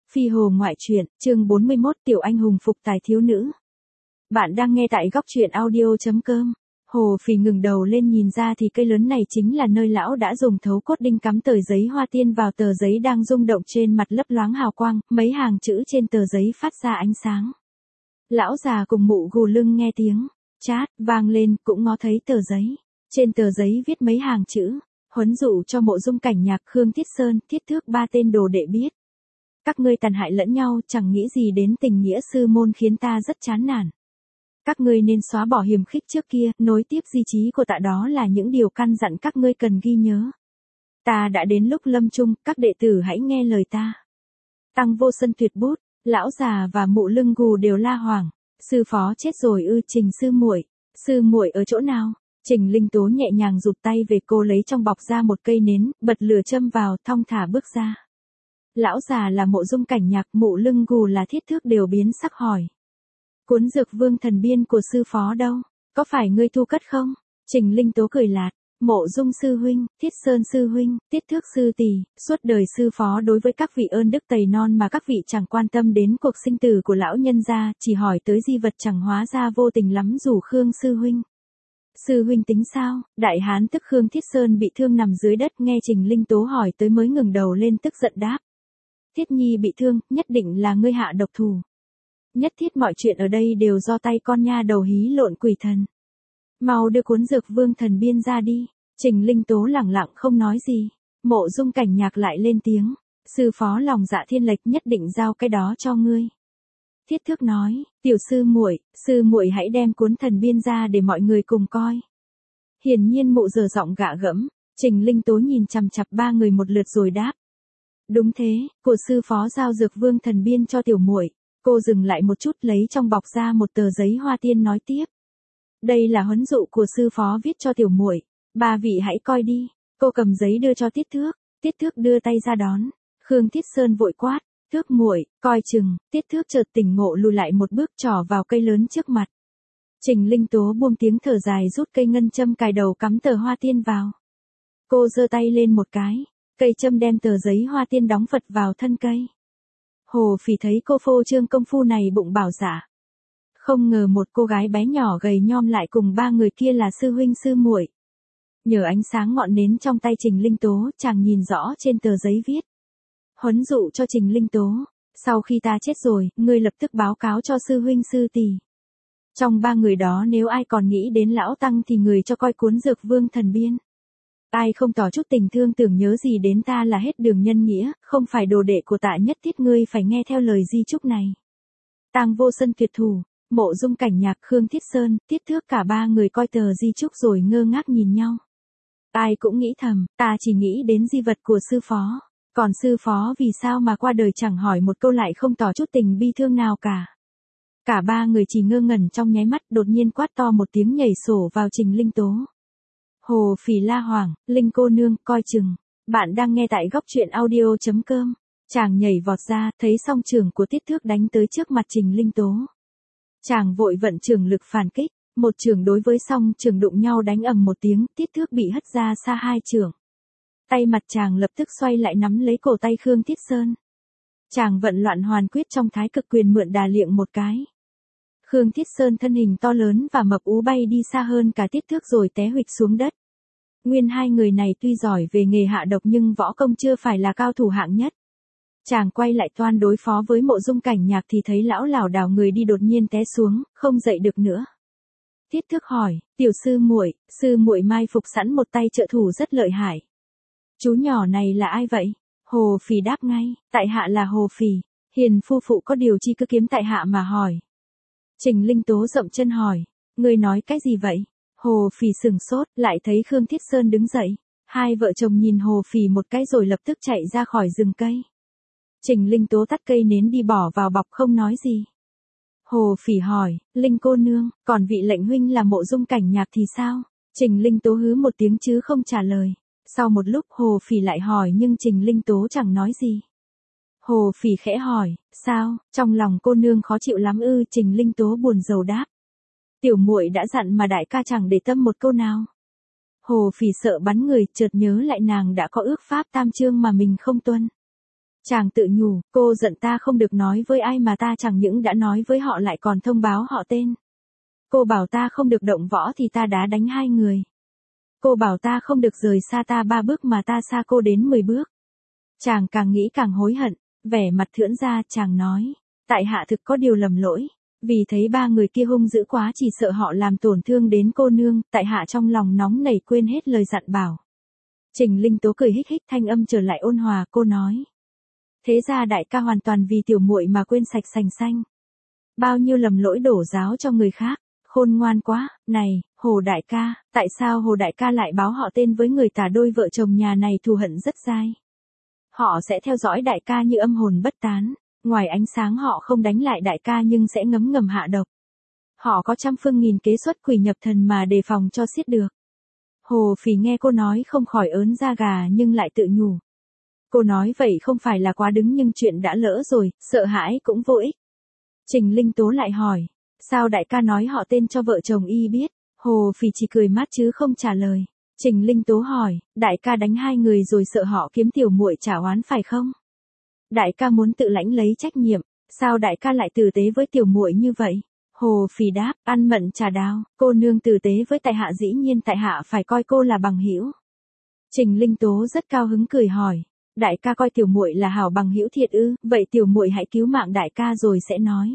Phi Hồ ngoại truyện, chương 41 Tiểu anh hùng phục tài thiếu nữ. Bạn đang nghe tại góc truyện audio.com. Hồ Phì ngừng đầu lên nhìn ra thì cây lớn này chính là nơi lão đã dùng thấu cốt đinh cắm tờ giấy hoa tiên vào tờ giấy đang rung động trên mặt lấp loáng hào quang, mấy hàng chữ trên tờ giấy phát ra ánh sáng. Lão già cùng mụ gù lưng nghe tiếng chát vang lên cũng ngó thấy tờ giấy. Trên tờ giấy viết mấy hàng chữ, huấn dụ cho Mộ Dung Cảnh Nhạc, Khương Thiết Sơn, Thiết Thước ba tên đồ đệ biết. Các ngươi tàn hại lẫn nhau, chẳng nghĩ gì đến tình nghĩa sư môn khiến ta rất chán nản. Các ngươi nên xóa bỏ hiềm khích trước kia, nối tiếp di chí của tạ, đó là những điều căn dặn các ngươi cần ghi nhớ. Ta đã đến lúc lâm chung, các đệ tử hãy nghe lời ta. Tăng Vô Sân tuyệt bút, lão già và mụ lưng gù đều la hoảng. Sư phó chết rồi ư? Trình sư muội ở chỗ nào? Trình Linh Tố nhẹ nhàng rụt tay về, cô lấy trong bọc ra một cây nến, bật lửa châm vào, thong thả bước ra. Lão già là Mộ Dung Cảnh Nhạc, mụ lưng gù là Thiết Thước đều biến sắc hỏi. Cuốn dược vương thần biên của sư phó đâu? Có phải ngươi thu cất không? Trình Linh Tố cười lạt. Mộ Dung sư huynh, Thiết Sơn sư huynh, Thiết Thước sư tỷ, suốt đời sư phó đối với các vị ơn đức tày non mà các vị chẳng quan tâm đến cuộc sinh tử của lão nhân gia, chỉ hỏi tới di vật chẳng, hóa ra vô tình lắm rủ Khương sư huynh. Sư huynh tính sao? Đại hán tức Khương Thiết Sơn bị thương nằm dưới đất, nghe Trình Linh Tố hỏi tới mới ngừng đầu lên tức giận đáp. Thiết nhi bị thương, nhất định là ngươi hạ độc thủ. Nhất thiết mọi chuyện ở đây đều do tay con nha đầu hí lộn quỷ thần. Mau đưa cuốn dược vương thần biên ra đi. Trình Linh Tố lẳng lặng không nói gì. Mộ Dung Cảnh Nhạc lại lên tiếng. Sư phó lòng dạ thiên lệch, nhất định giao cái đó cho ngươi. Thiết Thước nói, tiểu sư muội hãy đem cuốn thần biên ra để mọi người cùng coi. Hiển nhiên mụ giờ giọng gạ gẫm. Trình Linh Tố nhìn chằm chằm ba người một lượt rồi đáp. Đúng thế, của sư phó giao dược vương thần biên cho tiểu muội. Cô dừng lại một chút, lấy trong bọc ra một tờ giấy hoa tiên nói tiếp. Đây là huấn dụ của sư phó viết cho tiểu muội, ba vị hãy coi đi. Cô cầm giấy đưa cho Thiết Thước, Thiết Thước đưa tay ra đón. Khương Thiết Sơn vội quát, Thước muội, coi chừng. Thiết Thước chợt tỉnh ngộ lùi lại một bước, trỏ vào cây lớn trước mặt. Trình Linh Tố buông tiếng thở dài, rút cây ngân châm cài đầu cắm tờ hoa tiên vào. Cô giơ tay lên một cái, cây châm đem tờ giấy hoa tiên đóng phật vào thân cây. Hồ Phì thấy cô phô trương công phu này bụng bảo dạ. Không ngờ một cô gái bé nhỏ gầy nhom lại cùng ba người kia là sư huynh sư muội. Nhờ ánh sáng ngọn nến trong tay Trình Linh Tố, chàng nhìn rõ trên tờ giấy viết. Huấn dụ cho Trình Linh Tố, sau khi ta chết rồi, ngươi lập tức báo cáo cho sư huynh sư tỷ. Trong ba người đó nếu ai còn nghĩ đến lão tăng thì người cho coi cuốn dược vương thần biên. Ai không tỏ chút tình thương tưởng nhớ gì đến ta là hết đường nhân nghĩa, không phải đồ đệ của tạ, nhất thiết ngươi phải nghe theo lời di chúc này. Tang Vô Sân tuyệt thủ, Mộ Dung Cảnh Nhạc, Khương Thiết Sơn, Thiết Thước cả ba người coi tờ di chúc rồi ngơ ngác nhìn nhau. Ai cũng nghĩ thầm, ta chỉ nghĩ đến di vật của sư phó. Còn sư phó vì sao mà qua đời chẳng hỏi một câu lại không tỏ chút tình bi thương nào cả. Cả ba người chỉ ngơ ngẩn trong nháy mắt, đột nhiên quát to một tiếng nhảy sổ vào Trình Linh Tố. Hồ Phì la hoảng, Linh cô nương, coi chừng. Bạn đang nghe tại góc truyện audio.com. Chàng nhảy vọt ra, thấy song chưởng của Thiết Thước đánh tới trước mặt Trình Linh Tố. Chàng vội vận chưởng lực phản kích, một chưởng đối với song chưởng đụng nhau đánh ầm một tiếng, Thiết Thước bị hất ra xa hai chưởng. Tay mặt chàng lập tức xoay lại nắm lấy cổ tay Khương Thiết Sơn. Chàng vận loạn hoàn quyết trong thái cực quyền mượn đà liệng một cái. Khương Thiết Sơn thân hình to lớn và mập ú bay đi xa hơn cả Thiết Thước rồi té huỵch xuống đất. Nguyên hai người này tuy giỏi về nghề hạ độc nhưng võ công chưa phải là cao thủ hạng nhất. Chàng quay lại toan đối phó với Mộ Dung Cảnh Nhạc thì thấy lão lảo đảo người đi đột nhiên té xuống, không dậy được nữa. Thiết Thước hỏi, tiểu sư muội mai phục sẵn một tay trợ thủ rất lợi hại. Chú nhỏ này là ai vậy? Hồ Phì đáp ngay, tại hạ là Hồ Phì, hiền phu phụ có điều chi cứ kiếm tại hạ mà hỏi. Trình Linh Tố dậm chân hỏi, ngươi nói cái gì vậy? Hồ Phì sừng sốt, lại thấy Khương Thiết Sơn đứng dậy. Hai vợ chồng nhìn Hồ Phì một cái rồi lập tức chạy ra khỏi rừng cây. Trình Linh Tố tắt cây nến đi bỏ vào bọc không nói gì. Hồ Phì hỏi, Linh cô nương, còn vị lệnh huynh là Mộ Dung Cảnh Nhạc thì sao? Trình Linh Tố hứ một tiếng chứ không trả lời. Sau một lúc Hồ Phì lại hỏi nhưng Trình Linh Tố chẳng nói gì. Hồ Phì khẽ hỏi, sao, trong lòng cô nương khó chịu lắm ư? Trình Linh Tố buồn rầu đáp. Tiểu muội đã dặn mà đại ca chẳng để tâm một câu nào. Hồ Phì sợ bắn người, chợt nhớ lại nàng đã có ước pháp tam chương mà mình không tuân. Chàng tự nhủ, cô giận ta không được nói với ai mà ta chẳng những đã nói với họ lại còn thông báo họ tên. Cô bảo ta không được động võ thì ta đã đánh 2 người. Cô bảo ta không được rời xa ta 3 bước mà ta xa cô đến 10 bước. Chàng càng nghĩ càng hối hận, vẻ mặt thưỡn ra chàng nói, tại hạ thực có điều lầm lỗi, vì thấy 3 người kia hung dữ quá chỉ sợ họ làm tổn thương đến cô nương, tại hạ trong lòng nóng nảy quên hết lời dặn bảo. Trình Linh Tố cười hích hích thanh âm trở lại ôn hòa, cô nói. Thế ra đại ca hoàn toàn vì tiểu muội mà quên sạch sành xanh. Bao nhiêu lầm lỗi đổ giáo cho người khác, khôn ngoan quá, này, Hồ đại ca, tại sao Hồ đại ca lại báo họ tên với người tả đôi vợ chồng nhà này thù hận rất dai. Họ sẽ theo dõi đại ca như âm hồn bất tán, ngoài ánh sáng họ không đánh lại đại ca nhưng sẽ ngấm ngầm hạ độc. Họ có trăm phương nghìn kế xuất quỷ nhập thần mà đề phòng cho xiết được. Hồ Phỉ nghe cô nói không khỏi ớn da gà nhưng lại tự nhủ. Cô nói vậy không phải là quá đứng nhưng chuyện đã lỡ rồi, sợ hãi cũng vô ích. Trình Linh Tố lại hỏi, sao đại ca nói họ tên cho vợ chồng y biết? Hồ Phỉ chỉ cười mát chứ không trả lời. Trình Linh Tố hỏi, đại ca đánh 2 người rồi sợ họ kiếm tiểu muội trả oán phải không? Đại ca muốn tự lãnh lấy trách nhiệm, sao đại ca lại tử tế với tiểu muội như vậy? Hồ Phỉ đáp, ăn mận trà đào, cô nương tử tế với tại hạ dĩ nhiên tại hạ phải coi cô là bằng hữu. Trình Linh Tố rất cao hứng cười hỏi, đại ca coi tiểu muội là hảo bằng hữu thiệt ư, vậy tiểu muội hãy cứu mạng đại ca rồi sẽ nói.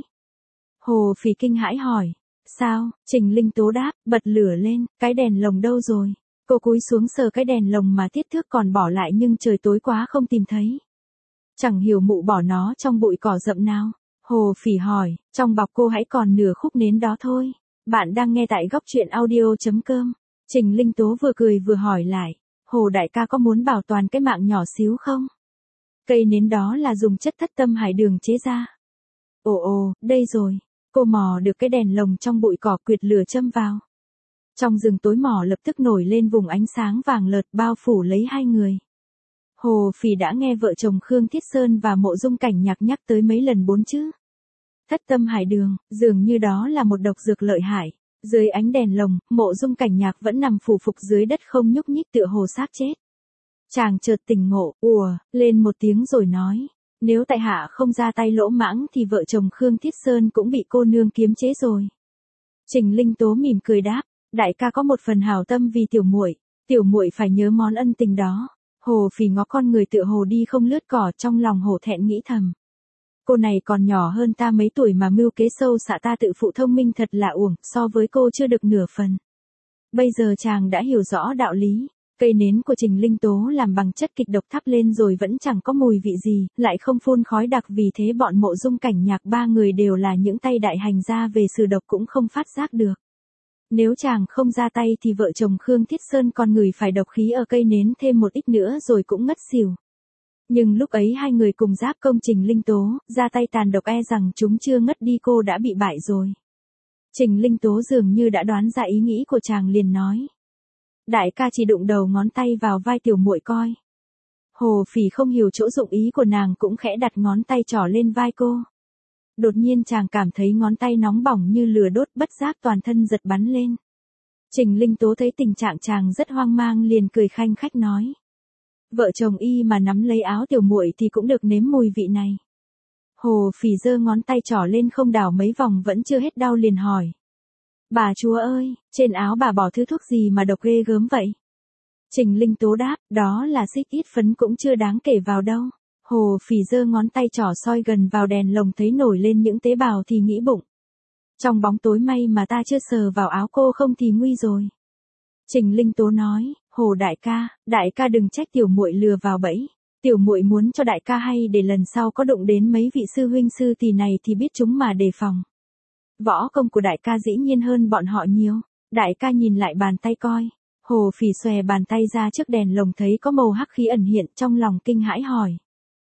Hồ Phỉ kinh hãi hỏi, sao? Trình Linh Tố đáp, bật lửa lên, cái đèn lồng đâu rồi? Cô cúi xuống sờ cái đèn lồng mà thiết thước còn bỏ lại nhưng trời tối quá không tìm thấy. Chẳng hiểu mụ bỏ nó trong bụi cỏ rậm nào. Hồ Phỉ hỏi, trong bọc cô hãy còn nửa khúc nến đó thôi. Bạn đang nghe tại góc truyện audio.com. Trình Linh Tố vừa cười vừa hỏi lại, Hồ đại ca có muốn bảo toàn cái mạng nhỏ xíu không? Cây nến đó là dùng chất thất tâm hải đường chế ra. Ồ, đây rồi. Cô mò được cái đèn lồng trong bụi cỏ quyệt lửa châm vào. Trong rừng tối mỏ lập tức nổi lên vùng ánh sáng vàng lợt bao phủ lấy 2 người. Hồ Phỉ đã nghe vợ chồng Khương Thiết Sơn và Mộ Dung Cảnh Nhạc nhắc tới mấy lần 4 chữ. Thất tâm hải đường, dường như đó là một độc dược lợi hại. Dưới ánh đèn lồng, Mộ Dung Cảnh Nhạc vẫn nằm phủ phục dưới đất không nhúc nhích tựa hồ xác chết. Chàng chợt tỉnh ngộ, lên một tiếng rồi nói. Nếu tại hạ không ra tay lỗ mãng thì vợ chồng Khương Thiết Sơn cũng bị cô nương kiếm chế rồi. Trình Linh Tố mỉm cười đáp, đại ca có một phần hảo tâm vì tiểu muội phải nhớ món ân tình đó. Hồ Phỉ ngó con người tựa hồ đi không lướt cỏ trong lòng hổ thẹn nghĩ thầm. Cô này còn nhỏ hơn ta mấy tuổi mà mưu kế sâu xạ ta tự phụ thông minh thật là uổng, so với cô chưa được nửa phần. Bây giờ chàng đã hiểu rõ đạo lý. Cây nến của Trình Linh Tố làm bằng chất kịch độc thắp lên rồi vẫn chẳng có mùi vị gì, lại không phun khói đặc vì thế bọn Mộ Dung Cảnh Nhạc 3 người đều là những tay đại hành gia về sử độc cũng không phát giác được. Nếu chàng không ra tay thì vợ chồng Khương Thiết Sơn còn ngửi phải độc khí ở cây nến thêm một ít nữa rồi cũng ngất xỉu. Nhưng lúc ấy 2 người cùng giáp công Trình Linh Tố, ra tay tàn độc e rằng chúng chưa ngất đi cô đã bị bại rồi. Trình Linh Tố dường như đã đoán ra ý nghĩ của chàng liền nói. Đại ca chỉ đụng đầu ngón tay vào vai tiểu muội coi. Hồ Phỉ không hiểu chỗ dụng ý của nàng cũng khẽ đặt ngón tay trỏ lên vai cô. Đột nhiên chàng cảm thấy ngón tay nóng bỏng như lửa đốt bất giác toàn thân giật bắn lên. Trình Linh Tố thấy tình trạng chàng rất hoang mang liền cười khanh khách nói. Vợ chồng y mà nắm lấy áo tiểu muội thì cũng được nếm mùi vị này. Hồ Phỉ giơ ngón tay trỏ lên không đảo mấy vòng vẫn chưa hết đau liền hỏi. Bà chúa ơi, trên áo bà bỏ thứ thuốc gì mà độc ghê gớm vậy? Trình Linh Tố đáp, đó là xích ít phấn cũng chưa đáng kể vào đâu. Hồ Phỉ giơ ngón tay trỏ soi gần vào đèn lồng thấy nổi lên những tế bào thì nghĩ bụng. Trong bóng tối may mà ta chưa sờ vào áo cô không thì nguy rồi. Trình Linh Tố nói, Hồ đại ca đừng trách tiểu muội lừa vào bẫy. Tiểu muội muốn cho đại ca hay để lần sau có đụng đến mấy vị sư huynh sư tỷ này thì biết chúng mà đề phòng. Võ công của đại ca dĩ nhiên hơn bọn họ nhiều. Đại ca nhìn lại bàn tay coi. Hồ Phỉ xòe bàn tay ra trước đèn lồng thấy có màu hắc khí ẩn hiện trong lòng kinh hãi hỏi.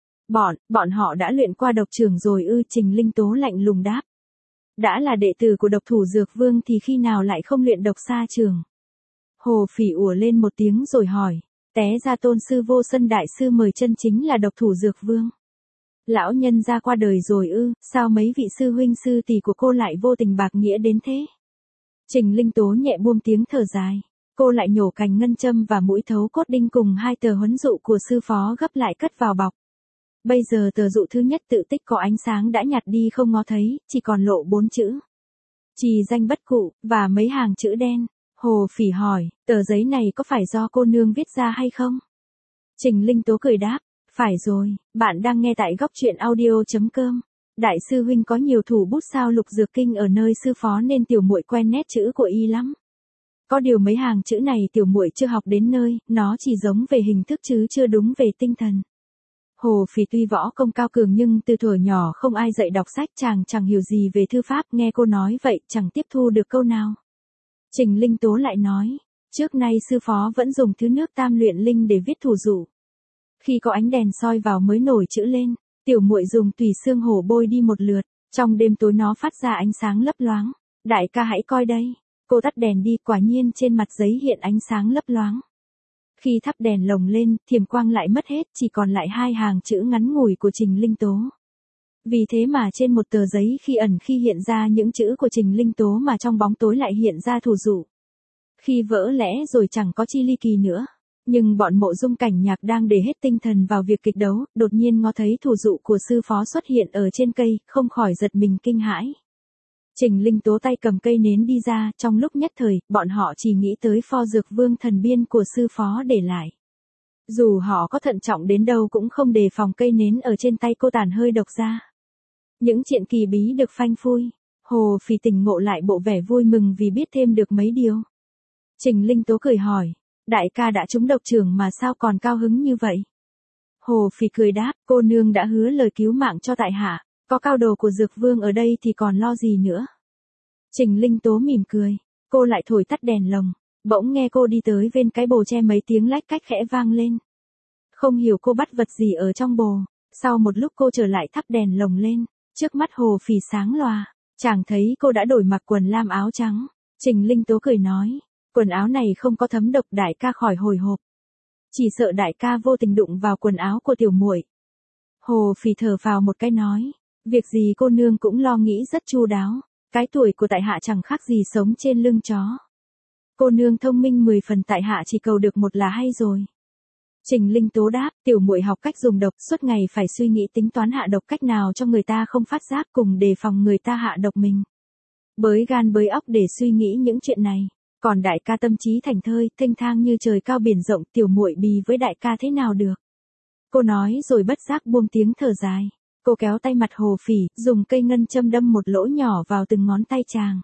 Bọn họ đã luyện qua độc trưởng rồi ư? Trình Linh Tố lạnh lùng đáp. Đã là đệ tử của độc thủ dược vương thì khi nào lại không luyện độc xa trường? Hồ Phỉ ủa lên một tiếng rồi hỏi. Té ra tôn sư Vô Sân đại sư mời chân chính là độc thủ dược vương. Lão nhân ra qua đời rồi ư, sao mấy vị sư huynh sư tỷ của cô lại vô tình bạc nghĩa đến thế? Trình Linh Tố nhẹ buông tiếng thở dài. Cô lại nhổ cành ngân châm và mũi thấu cốt đinh cùng 2 tờ huấn dụ của sư phó gấp lại cất vào bọc. Bây giờ tờ dụ thứ nhất tự tích có ánh sáng đã nhạt đi không ngó thấy, chỉ còn lộ 4 chữ. Trì danh bất cụ, và mấy hàng chữ đen. Hồ Phỉ hỏi, tờ giấy này có phải do cô nương viết ra hay không? Trình Linh Tố cười đáp, phải rồi, bạn đang nghe tại góc truyện audio.com. Đại sư huynh có nhiều thủ bút sao Lục Dược Kinh ở nơi sư phó nên tiểu muội quen nét chữ của y lắm. Có điều mấy hàng chữ này tiểu muội chưa học đến nơi, nó chỉ giống về hình thức chứ chưa đúng về tinh thần. Hồ Phỉ tuy võ công cao cường nhưng từ thuở nhỏ không ai dạy đọc sách, chàng chẳng hiểu gì về thư pháp, nghe cô nói vậy chẳng tiếp thu được câu nào. Trình Linh Tố lại nói, trước nay sư phó vẫn dùng thứ nước tam luyện linh để viết thủ dụ. Khi có ánh đèn soi vào mới nổi chữ lên, tiểu muội dùng tùy xương hổ bôi đi một lượt, trong đêm tối nó phát ra ánh sáng lấp loáng. Đại ca hãy coi đây. Cô tắt đèn đi, quả nhiên trên mặt giấy hiện ánh sáng lấp loáng. Khi thắp đèn lồng lên, thiểm quang lại mất hết, chỉ còn lại 2 hàng chữ ngắn ngủi của Trình Linh Tố. Vì thế mà trên một tờ giấy khi ẩn khi hiện ra những chữ của Trình Linh Tố mà trong bóng tối lại hiện ra thủ dụ. Khi vỡ lẽ rồi chẳng có chi ly kỳ nữa. Nhưng bọn Mộ Dung Cảnh Nhạc đang để hết tinh thần vào việc kịch đấu, đột nhiên ngó thấy thủ dụ của sư phó xuất hiện ở trên cây, không khỏi giật mình kinh hãi. Trình Linh Tố tay cầm cây nến đi ra, trong lúc nhất thời, bọn họ chỉ nghĩ tới pho dược vương thần biên của sư phó để lại. Dù họ có thận trọng đến đâu cũng không đề phòng cây nến ở trên tay cô tàn hơi độc ra. Những chuyện kỳ bí được phanh phui, Hồ Phỉ tỉnh ngộ lại bộ vẻ vui mừng vì biết thêm được mấy điều. Trình Linh Tố cười hỏi, đại ca đã trúng độc trưởng mà sao còn cao hứng như vậy? Hồ Phỉ cười đáp, cô nương đã hứa lời cứu mạng cho tại hạ, có cao đồ của dược vương ở đây thì còn lo gì nữa. Trình Linh Tố mỉm cười, cô lại thổi tắt đèn lồng, bỗng nghe cô đi tới bên cái bồ tre mấy tiếng lách cách khẽ vang lên. Không hiểu cô bắt vật gì ở trong bồ, sau một lúc cô trở lại thắp đèn lồng lên, trước mắt Hồ Phỉ sáng lòa, chàng thấy cô đã đổi mặc quần lam áo trắng. Trình Linh Tố cười nói, quần áo này không có thấm độc, đại ca khỏi hồi hộp. Chỉ sợ đại ca vô tình đụng vào quần áo của tiểu muội. Hồ Phỉ thở phào một cái nói, việc gì cô nương cũng lo nghĩ rất chu đáo, cái tuổi của tại hạ chẳng khác gì sống trên lưng chó. Cô nương thông minh 10 phần, tại hạ chỉ cầu được một là hay rồi. Trình Linh Tố đáp, tiểu muội học cách dùng độc, suốt ngày phải suy nghĩ tính toán hạ độc cách nào cho người ta không phát giác, cùng đề phòng người ta hạ độc mình. Bới gan bới óc để suy nghĩ những chuyện này. Còn đại ca tâm trí thảnh thơi, thênh thang như trời cao biển rộng, tiểu muội bì với đại ca thế nào được. Cô nói rồi bất giác buông tiếng thở dài. Cô kéo tay mặt Hồ Phỉ, dùng cây ngân châm đâm một lỗ nhỏ vào từng ngón tay chàng.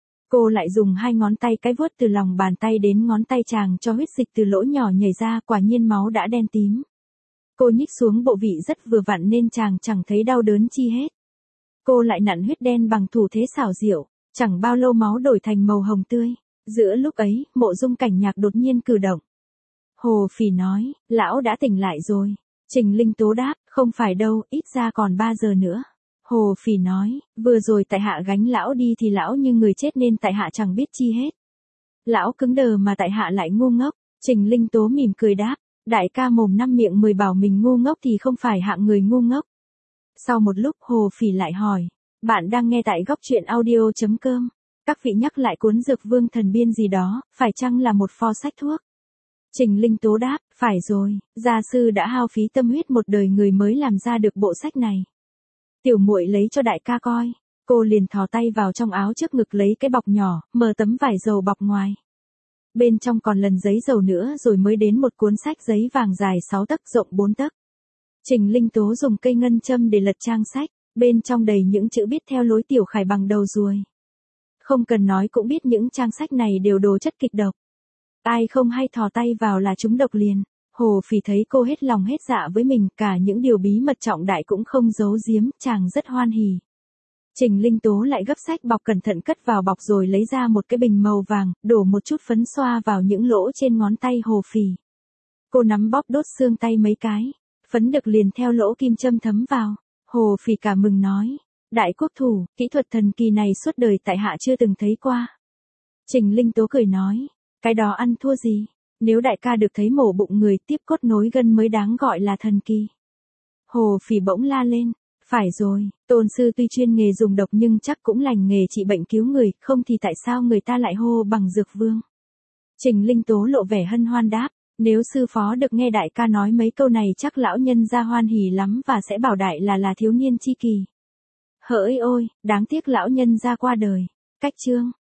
Cô lại dùng 2 ngón tay cái vuốt từ lòng bàn tay đến ngón tay chàng cho huyết dịch từ lỗ nhỏ nhảy ra, quả nhiên máu đã đen tím. Cô nhích xuống bộ vị rất vừa vặn nên chàng chẳng thấy đau đớn chi hết. Cô lại nặn huyết đen bằng thủ thế xảo diệu, chẳng bao lâu máu đổi thành màu hồng tươi. Giữa lúc ấy, Mộ Dung Cảnh Nhạc đột nhiên cử động. Hồ Phỉ nói, lão đã tỉnh lại rồi. Trình Linh Tố đáp, không phải đâu, ít ra còn 3 giờ nữa. Hồ Phỉ nói, vừa rồi tại hạ gánh lão đi thì lão như người chết nên tại hạ chẳng biết chi hết. Lão cứng đờ mà tại hạ lại ngu ngốc. Trình Linh Tố mỉm cười đáp, đại ca mồm 5 miệng 10 bảo mình ngu ngốc thì không phải hạng người ngu ngốc. Sau một lúc Hồ Phỉ lại hỏi, bạn đang nghe tại góc truyện audio.com. Các vị nhắc lại cuốn Dược Vương Thần Biên gì đó, phải chăng là một pho sách thuốc? Trình Linh Tố đáp, phải rồi, gia sư đã hao phí tâm huyết một đời người mới làm ra được bộ sách này. Tiểu muội lấy cho đại ca coi. Cô liền thò tay vào trong áo trước ngực lấy cái bọc nhỏ, mở tấm vải dầu bọc ngoài. Bên trong còn lần giấy dầu nữa rồi mới đến một cuốn sách giấy vàng dài 6 tấc rộng 4 tấc. Trình Linh Tố dùng cây ngân châm để lật trang sách, bên trong đầy những chữ viết theo lối tiểu khải bằng đầu ruồi. Không cần nói cũng biết những trang sách này đều đồ chất kịch độc. Ai không hay thò tay vào là trúng độc liền. Hồ Phỉ thấy cô hết lòng hết dạ với mình, cả những điều bí mật trọng đại cũng không giấu giếm, chàng rất hoan hỉ. Trình Linh Tố lại gấp sách bọc cẩn thận cất vào bọc rồi lấy ra một cái bình màu vàng, đổ một chút phấn xoa vào những lỗ trên ngón tay Hồ Phỉ. Cô nắm bóp đốt xương tay mấy cái, phấn được liền theo lỗ kim châm thấm vào. Hồ Phỉ cả mừng nói, đại quốc thủ, kỹ thuật thần kỳ này suốt đời tại hạ chưa từng thấy qua. Trình Linh Tố cười nói, cái đó ăn thua gì, nếu đại ca được thấy mổ bụng người tiếp cốt nối gân mới đáng gọi là thần kỳ. Hồ Phỉ bỗng la lên, phải rồi, tôn sư tuy chuyên nghề dùng độc nhưng chắc cũng lành nghề trị bệnh cứu người, không thì tại sao người ta lại hô bằng Dược Vương. Trình Linh Tố lộ vẻ hân hoan đáp, Nếu sư phó được nghe đại ca nói mấy câu này chắc lão nhân ra hoan hỉ lắm và sẽ bảo đại là thiếu niên chi kỳ. Hỡi ôi, đáng tiếc lão nhân ra qua đời. Cách chương